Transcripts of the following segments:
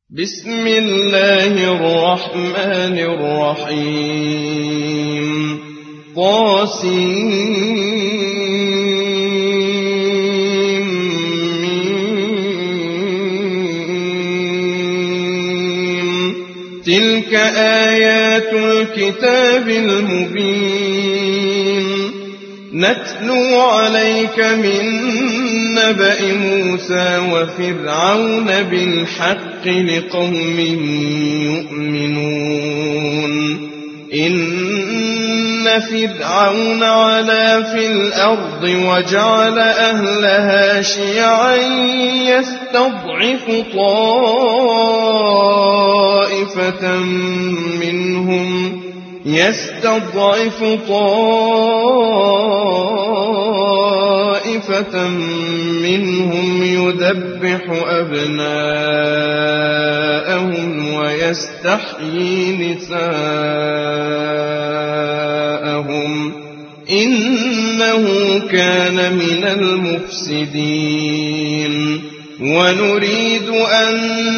بسم الله الرحمن الرحيم تلك آيات الكتاب المبين نتلو عليك من نبأ موسى وفرعون بالحق لقوم يؤمنون إن فرعون علا في الأرض وجعل أهلها شيعا يستضعف طائفة منهم يذبح أبناءهم ويستحيي نساءهم إنه كان من المفسدين ونريد أن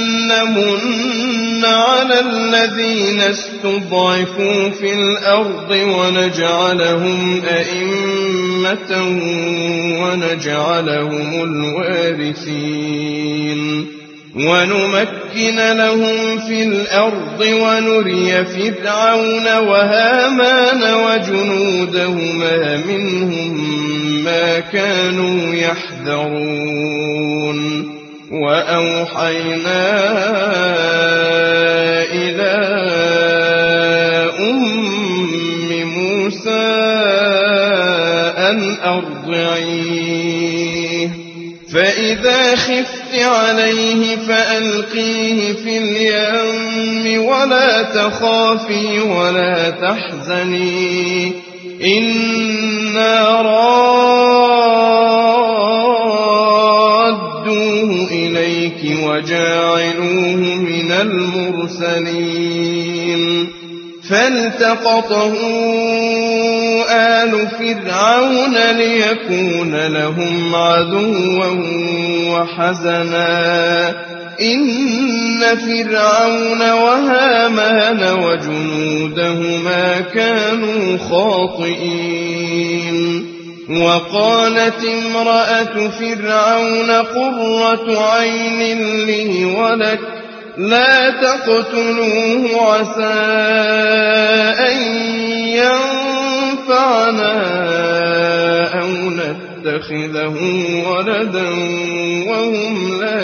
نمن على الذين استضعفوا في الأرض ونجعلهم أئمة ونجعلهم الوارثين ونمكن لهم في الأرض ونري فرعون وهامان وجنودهما منهم ما كانوا يحذرون وأوحينا إلى أم موسى أن أرضعيه فإذا خفت عليه فألقيه في اليم ولا تخافي ولا تحزني إنا رادوه إليك وجاعلوه من المرسلين فالتقطه آل فرعون ليكون لهم عدوا وحزنا إن فرعون وهامان وجنودهما كانوا خاطئين وقالت امرأة فرعون قرة عين لي ولك لا تقتلوه عسى أن ينفعنا أو نتخذه ولدا وهم لا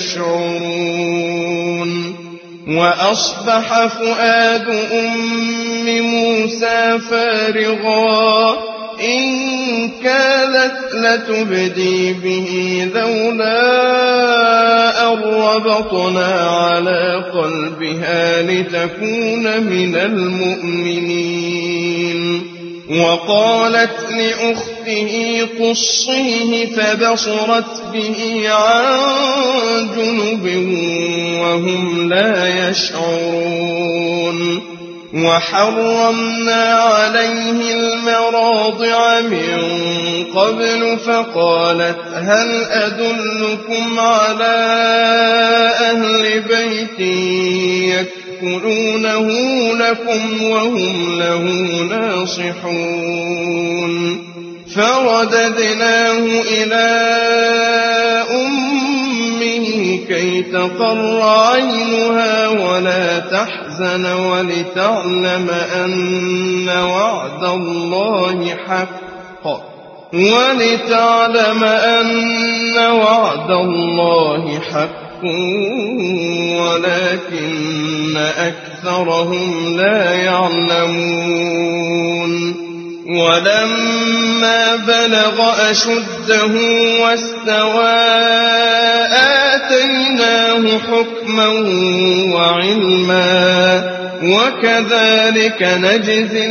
يشعرون وأصبح فؤاد أم موسى فارغا إن كادت لتبدي به لولا أن ربطنا على قلبها لتكون من المؤمنين وقالت لأخته قصيه فبصرت به عن جنب وهم لا يشعرون وحرمنا عليه المراضع من قبل فقالت هل أدلكم على أهل بيت يكفلونه لكم وهم له ناصحون فرددناه إلى أمه كي تقر عينها ولا تحزن ولتعلم أن وعد الله حق ولكن أكثرهم لا يعلمون ولما بلغ أشده واستوى آتيناه حكما وعلما وكذلك نجزي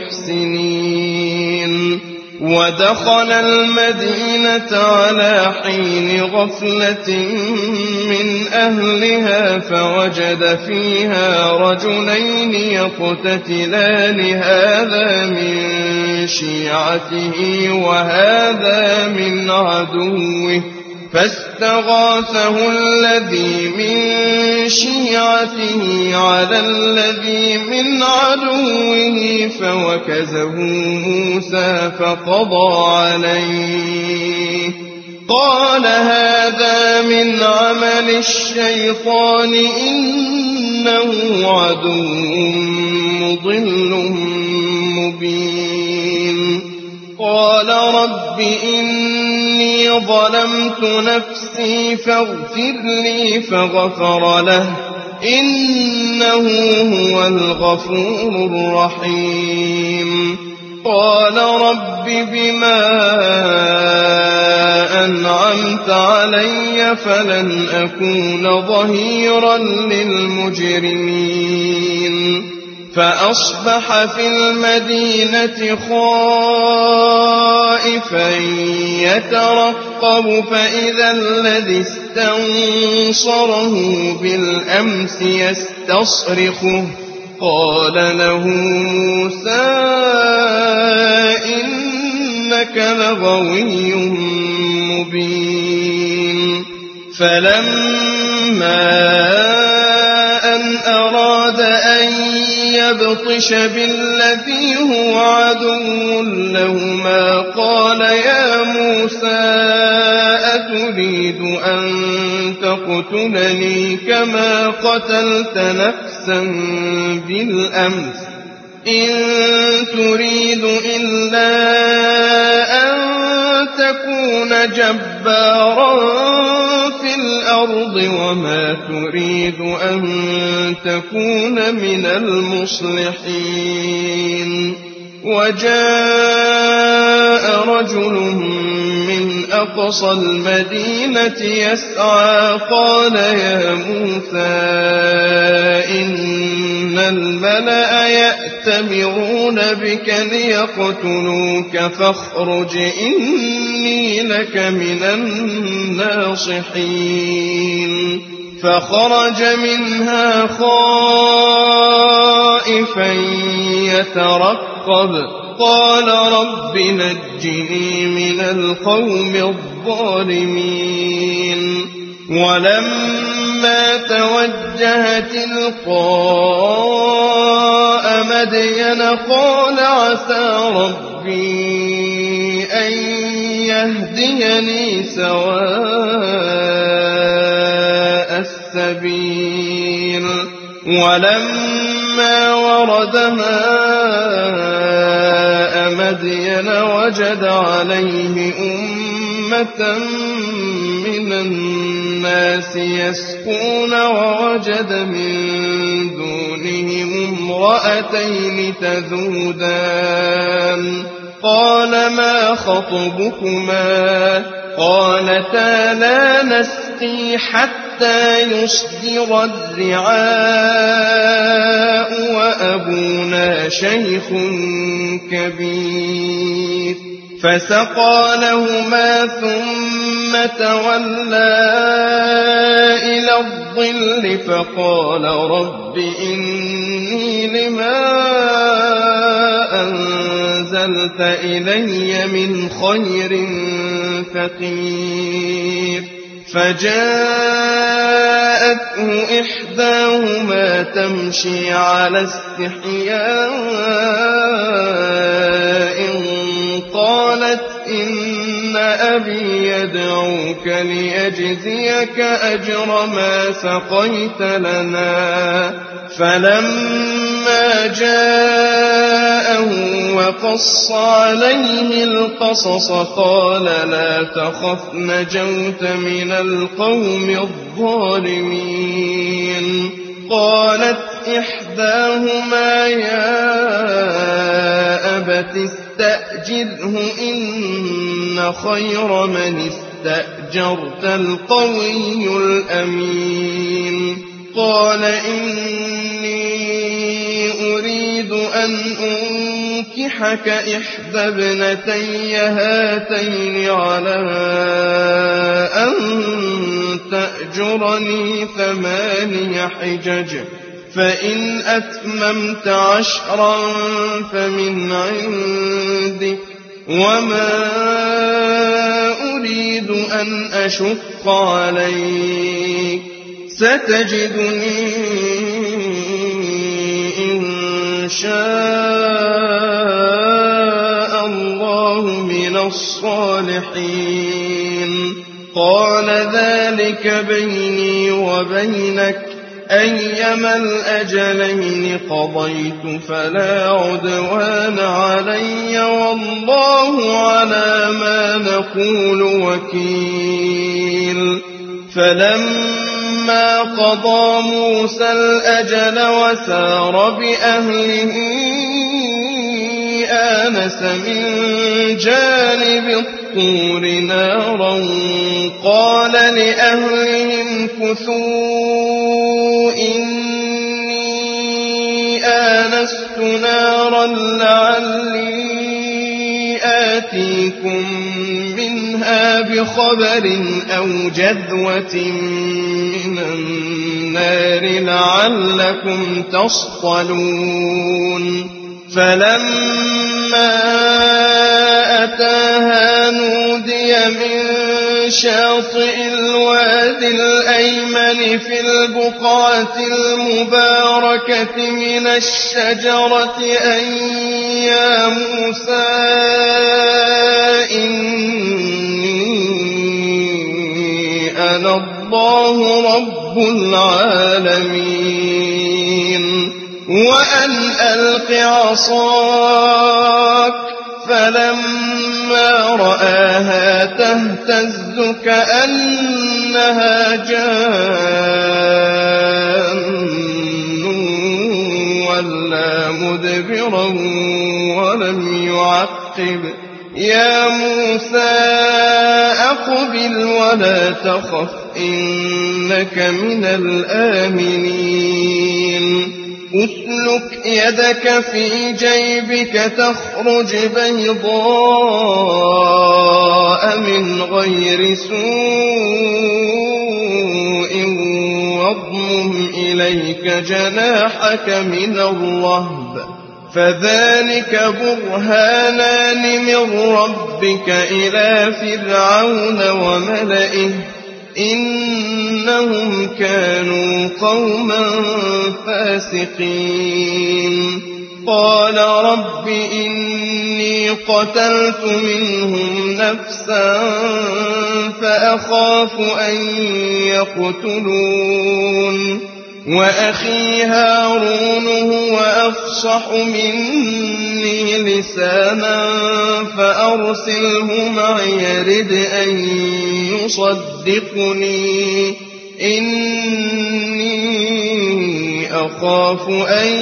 المحسنين ودخل المدينة على حين غفلة من أهلها فوجد فيها رجلين يقتتلان هذا من شيعته وهذا من عدوه فاستغاثه الذي من شيعته على الذي من عدوه فوكزه موسى فقضى عليه قال هذا من عمل الشيطان إنه عدو مضل مبين قال رب إني ظلمت نفسي فاغفر لي فغفر له إنه هو الغفور الرحيم قال رب بما أنعمت علي فلن أكون ظهيرا للمجرمين فأصبح في المدينة خائفا يترقب فإذا الذي استنصره بالأمس يستصرخه قال له موسى إنك لغوي مبين فلما أن أراد أن يبطش بالذي هو عدو لهما قال يا موسى أتريد أن تقتلني كما قتلت نفسا بالأمس إن تريد إلا أن تكون جبارا في الأرض وما تريد أن تكون من المصلحين وجاء رجل من أقصى المدينة يسعى قال يا موسى إن الملأ يأتمرون بك ليقتلوك فاخرج إني لك من الناصحين فخرج منها خائفا يترقب قال رب نجني من القوم الظالمين ولما توجه تلقاء مدين قال عسى ربي أن يهديني سواء السبيل ولما ورد ماء مدين وجد عليه أمة من الناس يسقون ووجد من دونهم امرأتين تذودان قال ما خطبكما قالتا لا نسقي حتى يصدر الرعاء وأبونا شيخ كبير فسقى لهما ثم تولى إلى الظل فقال رب إني لما أنزلت إلي من خير فقير فجاءته إحداهما تمشي على استحياء قالت إن أبي يدعوك ليجزيك أجر ما سقيت لنا فلما جاءه وقص عليه القصص قال لا تخف نجوت من القوم الظالمين قالت إحداهما يا أبت استأجره إن خير من استأجرت القوي الأمين قال إني أريد أن أنكحك إحدى ابنتي هاتين على أن تأجرني 8 حجج فإن أتممت 10 فمن عندك وما أريد أن أشق عليك ستجدني إن شاء الله من الصالحين. قال ذلك بيني وبينك أيما الأجلين قضيت فلا عدوان علي والله على ما نقول وكيل. فلما قضى موسى الأجل وسار بأهله آنس من جانب الطور نارا قال لأهلهم كثوا إني آنست نارا لعلي آتيكم منها بخبر أو جذوة من النار لعلكم تصطلون. فلما أتاها نودي من شاطئ الوادي الأيمن في البقعة المباركة من الشجرة أن يا موسى إني أنا الله رب العالمين وأن ألق عصاك. فلما رآها تهتز كأنها جان ولا مدبرا ولم يعقب. يا موسى أقبل ولا تخف إنك من الآمنين. أسلك يدك في جيبك تخرج بيضاء من غير سوء واضمم إليك جناحك من الرهب فذلك برهانان من ربك إلى فرعون وملئه إنهم كانوا قوما فاسقين. قال رب إني قتلت منهم نفسا فأخاف أن يقتلون وأخي هارون هو أفصح مني لسانا فأرسله معي يرد أن يصدقني إني أخاف أن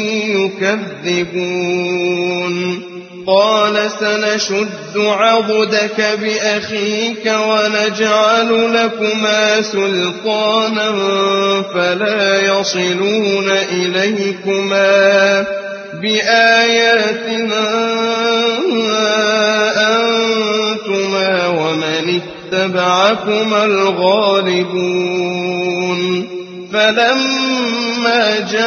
يكذبون. قال سنشد عضدك بأخيك ونجعل لكما سلطانا فلا يصلون إليكما بآياتنا أنتما ومن اتبعكما الغالبون. فلما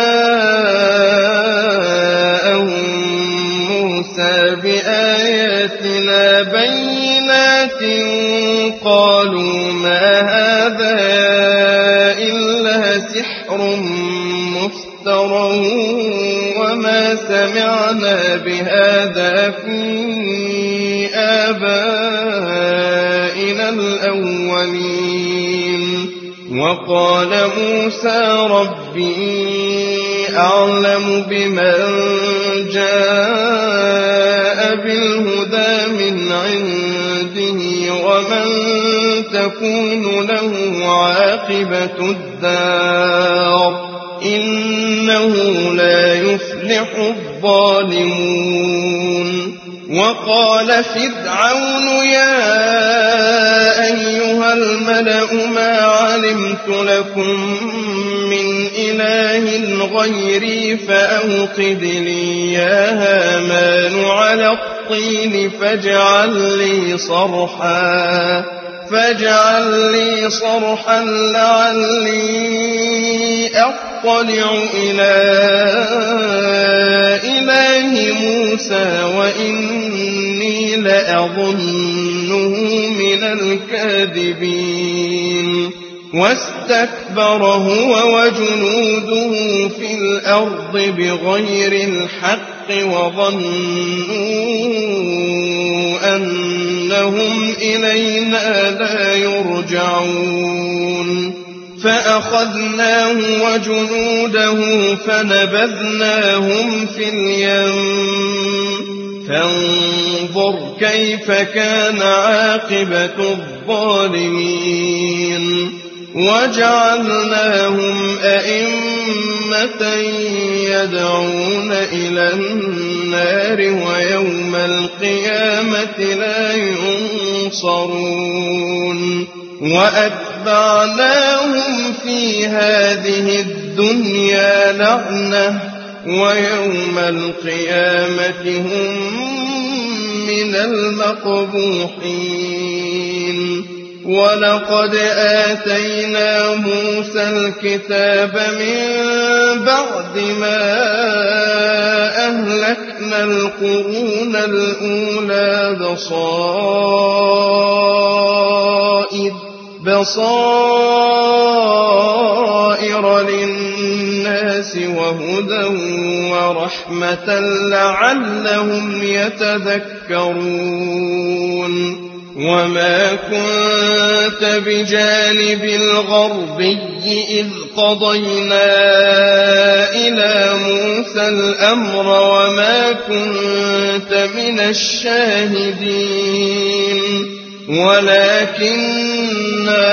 جاءهم موسى بآياتنا بينات قالوا ما هذا إلا سحر مفترى وما سمعنا بهذا في آبائنا الأولين. وقال موسى ربي أعلم بمن جاء بالهدى من عنده ومن تكون له عاقبة الدار إنه لا يفلح الظالمون. وقال فرعون يا أيها الملأ ما علمت لكم من إله غيري فأوقد لي يا هامان على الطين فاجعل لي صرحا لعلي أطلع إلى إله موسى وإني لأظنه من الكاذبين. واستكبر هو وجنوده في الأرض بغير الحق وظنوا أنهم إلينا لا يرجعون فأخذناه وجنوده فنبذناهم في اليم فانظر كيف كان عاقبة الظالمين وجعلناهم أئمة يدعون إلى النار ويوم القيامة لا ينصرون وأتبعناهم في هذه الدنيا لعنة ويوم القيامة هم من المقبوحين ولقد آتينا موسى الكتاب من بعد ما أهلكنا القرون الأولى بصائر للناس وهدى ورحمة لعلهم يتذكرون وما كنت بجانب الغربي إذ قضينا إلى موسى الأمر وما كنت من الشاهدين ولكننا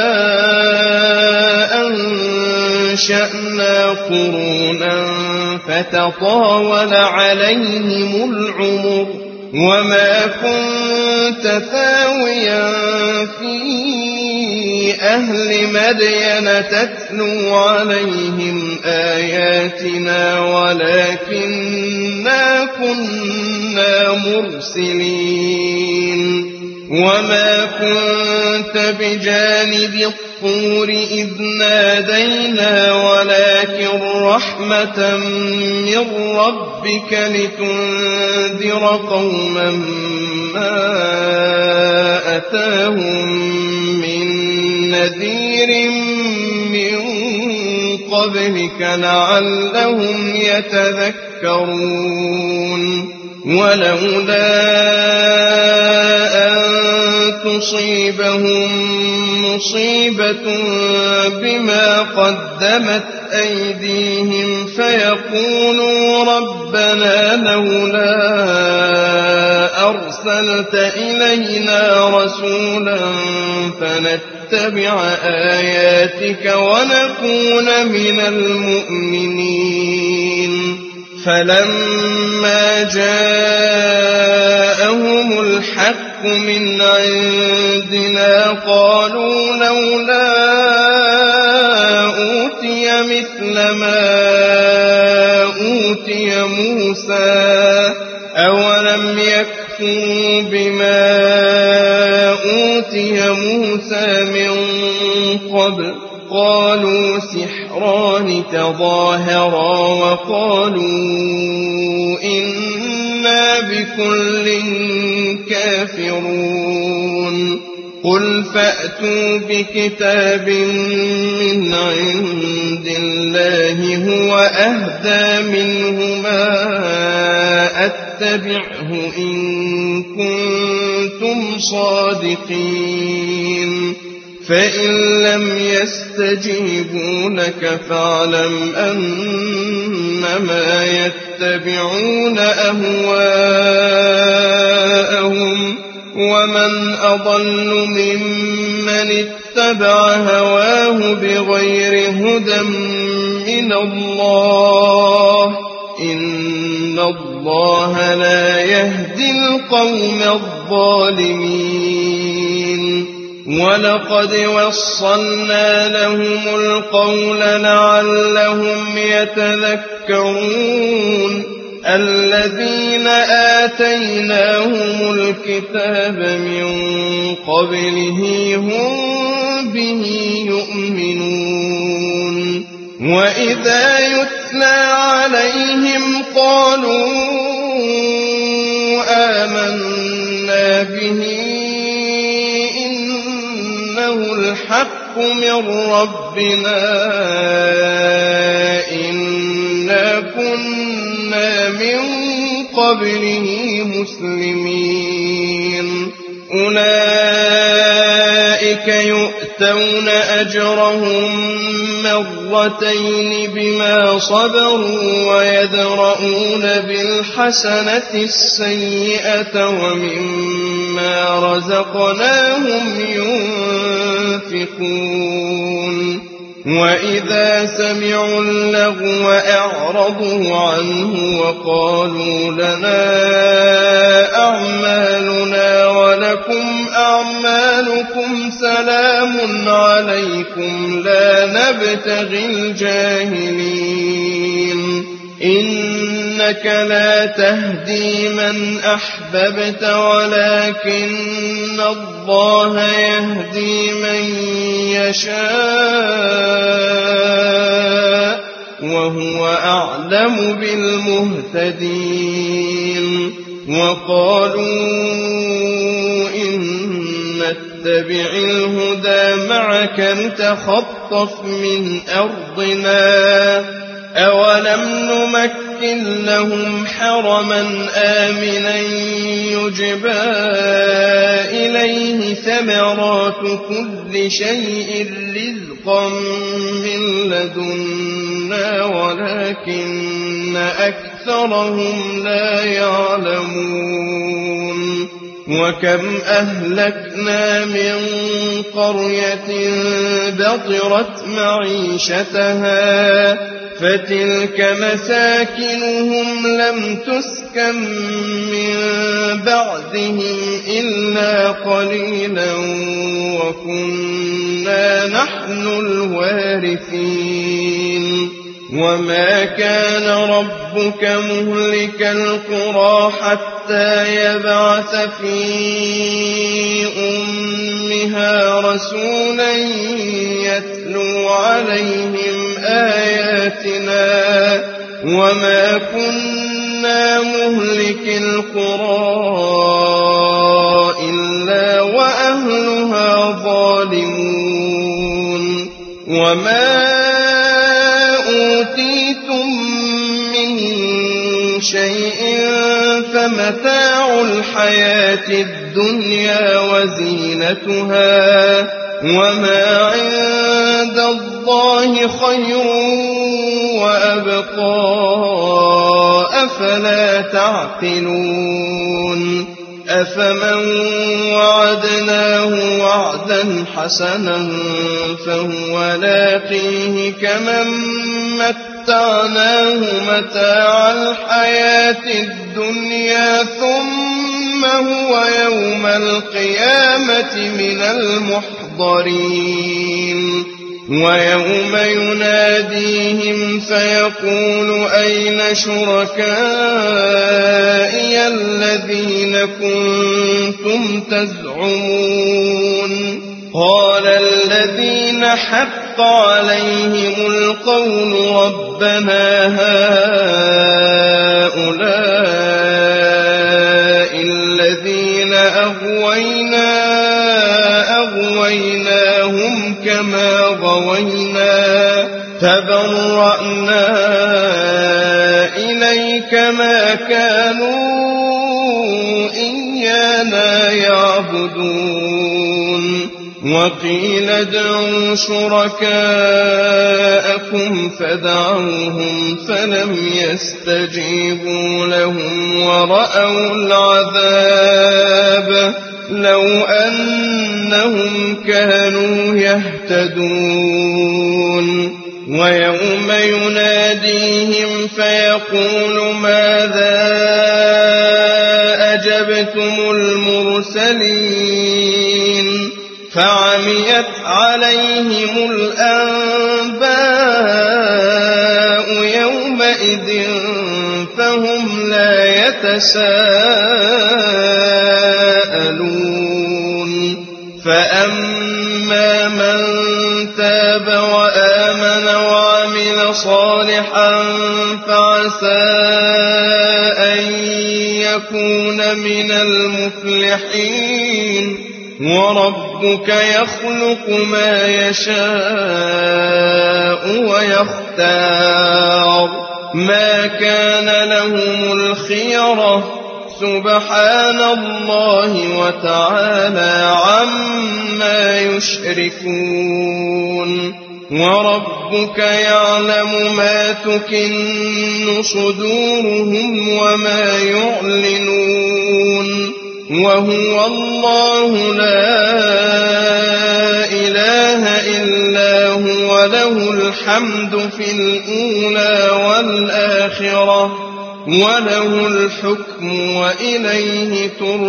أنشأنا قرونا فتطاول عليهم العمر وما كنت ثاويا في أهل مدين تتلو عليهم آياتنا ولكننا كنا مرسلين وما كنت بجانب الطور إذ نادينا ولكن رحمة من ربك لتنذر قوما ما أتاهم من نذير من قبلك لعلهم يتذكرون ولولا أن تصيبهم مصيبة بما قدمت أيديهم فيقولوا ربنا لولا أرسلت إلينا رسولا فنتبع آياتك ونكون من المؤمنين فلما جاءهم الحق من عندنا قالوا لولا أوتي مثل ما أوتي موسى أولم يكفوا بما أوتي موسى من قبل قالوا سحران تظاهرا وقالوا إنا بكل كافرون قل فأتوا بكتاب من عند الله هو أهدى منهما أتبعه إن كنتم صادقين فإن لم يستجيبوا لك فاعلم أنما يتبعون أهواءهم ومن أضل ممن اتبع هواه بغير هدى من الله إن الله لا يهدي القوم الظالمين ولقد وصلنا لهم القول لعلهم يتذكرون الذين آتيناهم الكتاب من قبله هم به يؤمنون وإذا يتلى عليهم قالوا آمنا به الحق الحق من ربنا إنا كنا من قبله مسلمين أولئك يؤتون أجرهم مرتين بما صبروا ويدرؤون بالحسنة السيئة ومما رزقناهم ينفقون وإذا سمعوا اللغو أعرضوا عنه وقالوا لنا أعمالنا ولكم أعمالكم سلام عليكم لا نبتغي الجاهلين إنك لا تهدي من أحببت ولكن الله يهدي من يشاء وهو أعلم بالمهتدين وقالوا إن نتبع الهدى معك نتخطف من أرضنا أولم نمكن لهم حرما آمنا يجبى إليه ثمرات كل شيء رزقا من لدنا ولكن أكثرهم لا يعلمون وكم أهلكنا من قرية بطرت معيشتها فتلك مساكنهم لم تسكن من بعدهم إلا قليلا وكنا نحن الوارثين وما كان ربك مهلك القرى حتى يبعث في أمها رسولا يتلو عليهم آياتنا وما كنا مهلك القرى إلا وأهلها ظالمون وما أوتيتم من شيء فمتاع الحياة الدنيا وزينتها وما عند الله خير وأبقى أفلا تعقلون أفمن وعدناه وعدا حسنا فهو لاقيه كمن متعناه متاع الحياة الدنيا ثم هو يوم القيامة من المحضرين ويوم يناديهم فيقول أين شركائي الذين كنتم تزعمون قال الذين حق عليهم القول ربنا هؤلاء الذين أغويناهم كما غوينا تبرأنا إليك ما كانوا إيانا يعبدون وقيل ادعوا شركاءكم فدعوهم فلم يستجيبوا لهم ورأوا العذاب لو أنهم كانوا يهتدون ويوم يناديهم فيقول ماذا أجبتم المرسلين فعميت عليهم الأنباء يومئذ فهم لا يتساءلون فأما من تاب وآمن وعمل صالحا فعسى أن يكون من المفلحين وربك يخلق ما يشاء ويختار ما كان لهم الخيرة سبحان الله وتعالى عما يشركون وربك يعلم ما تكن صدورهم وما يعلنون وهو الله لا إله إلا هو له الحمد في الأولى والآخرة وله الحكم وإليه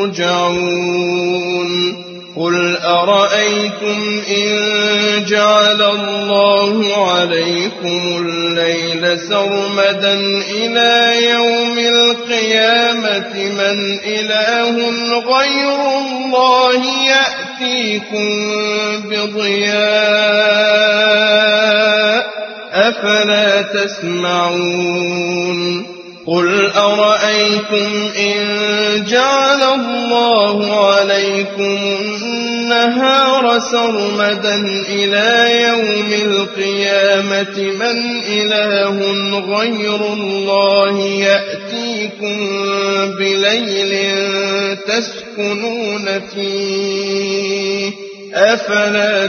ترجعون قل أرأيتم إن جعل الله عليكم الليل سرمدا إلى يوم القيامة من إله غير الله يأتيكم بضياء أفلا تسمعون قل أرأيتم إن جعل الله عليكم النهار سرمدا إلى يوم القيامة من إله غير الله يأتيكم بليل تسكنون فيه أفلا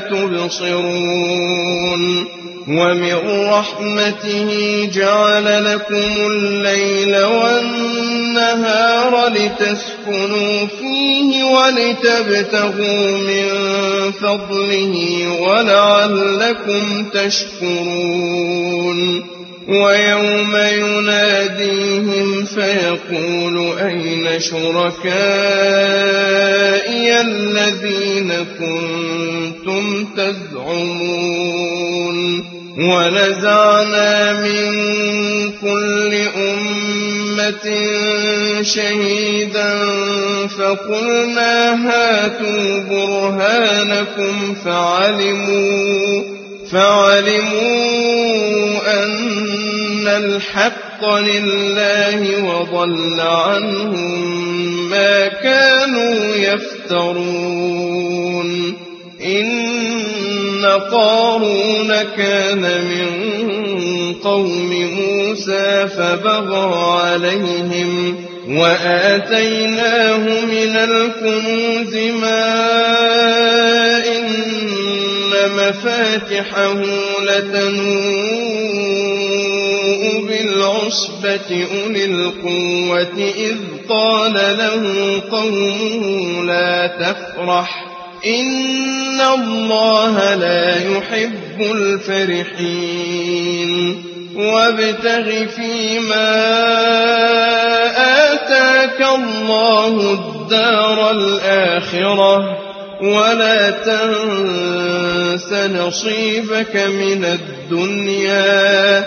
تبصرون ومن رحمته جعل لكم الليل والنهار لتسكنوا فيه ولتبتغوا من فضله ولعلكم تشكرون ويوم يناديهم فيقول أين شركائي الذين كنتم تزعمون ونزعنا من كل أمة شهيدا فقلنا هاتوا برهانكم فعلموا أن الحق لله وضل عنهم ما كانوا يفترون إن قارون كان من قوم موسى فبغى عليهم وآتيناه من الكنوز ما إن مفاتحه لتنوء بالعصبة أولي القوة إذ قال له قومه لا تفرح إن الله لا يحب الفرحين وابتغ فيما آتاك الله الدار الآخرة ولا تنس نصيبك من الدنيا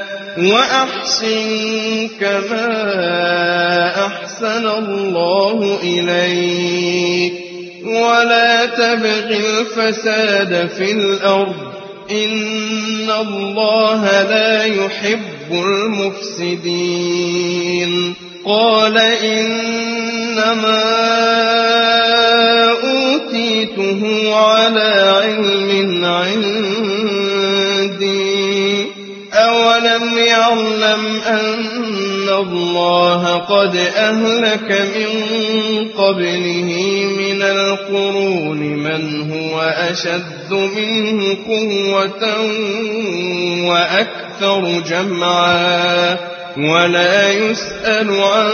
وأحسن كما أحسن الله إليك ولا تبغ الفساد في الأرض إن الله لا يحب المفسدين قال إنما أوتيته على علم عندي أولم يعلم أن الله قد أهلك من قبله من القرون من هو أشد منه قوة وأكثر جمعا ولا يسأل عن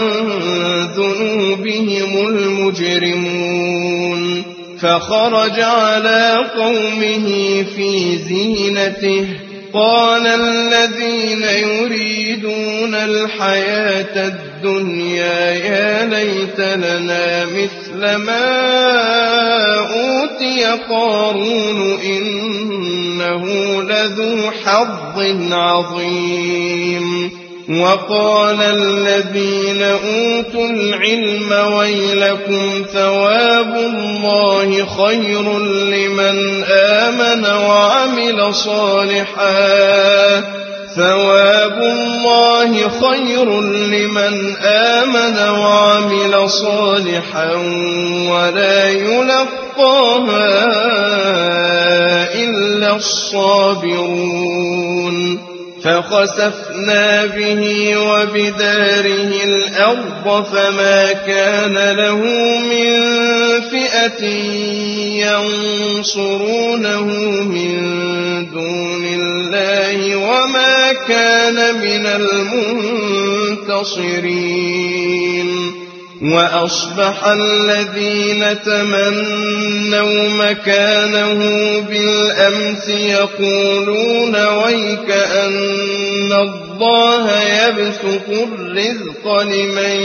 ذنوبهم المجرمون فخرج على قومه في زينته قال الذين يريدون الحياة الدنيا يا ليت لنا مثل ما أوتي قارون إنه لذو حظ عظيم وقال الذين أوتوا العلم ويلكم ثواب الله خير لمن آمن وعمل صالحا ثواب الله خير لمن آمن وعمل صالحا ولا يلقى يلقاها إلا الصابرون فخسفنا به وبداره الأرض فما كان له من فئة ينصرونه من دون الله وما كان من المنتصرين وأصبح الذين تمنوا مكانه بالأمس يقولون ويك أن الله يبسط الرزق لمن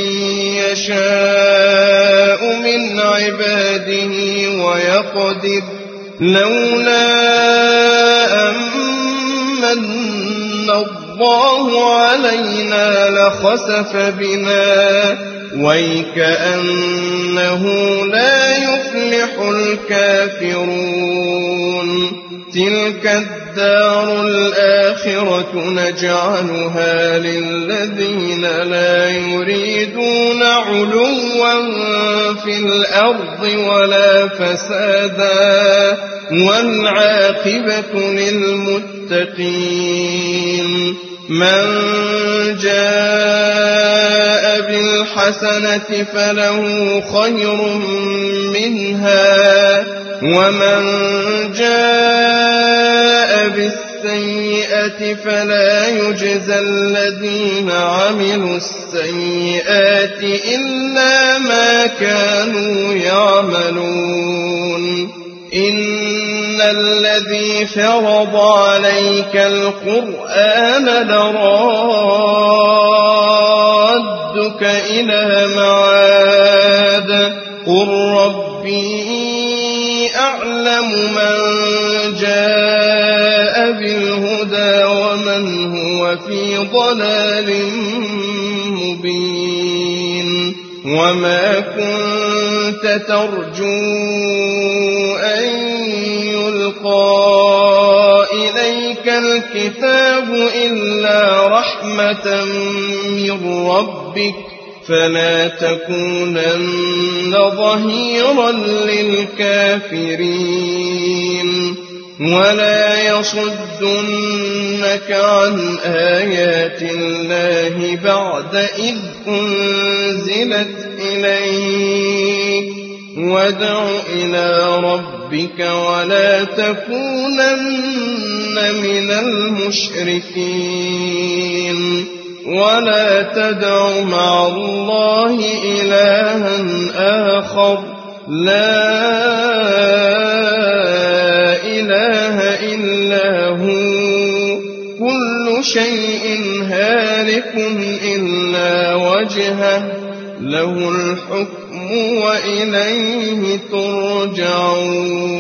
يشاء من عباده ويقدر لولا أمن الله علينا لخسف بنا ويكأنه لا يفلح الكافرون تلك الدار الآخرة نجعلها للذين لا يريدون علوا في الأرض ولا فسادا والعاقبة للمتقين من جاء بالحسنة فله خير منها ومن جاء بالسيئة فلا يجزى الذين عملوا السيئات إلا ما كانوا يعملون إن الذي فرض عليك القرآن لرادك إلى معاد قل ربي أعلم من جاء بالهدى ومن هو في ضلال مبين وما كنت ترجو أن يلقى إليك الكتاب إلا رحمة من ربك فلا تكونن ظهيرا للكافرين ولا يصدنك عن آيات الله بعد إذ أنزلت إليك وادع إلى ربك ولا تكونن من المشركين ولا تدع مع الله إلها آخر لا إله إلا هو كل شيء هالك إلا وجهه له الحكم وإليه ترجعون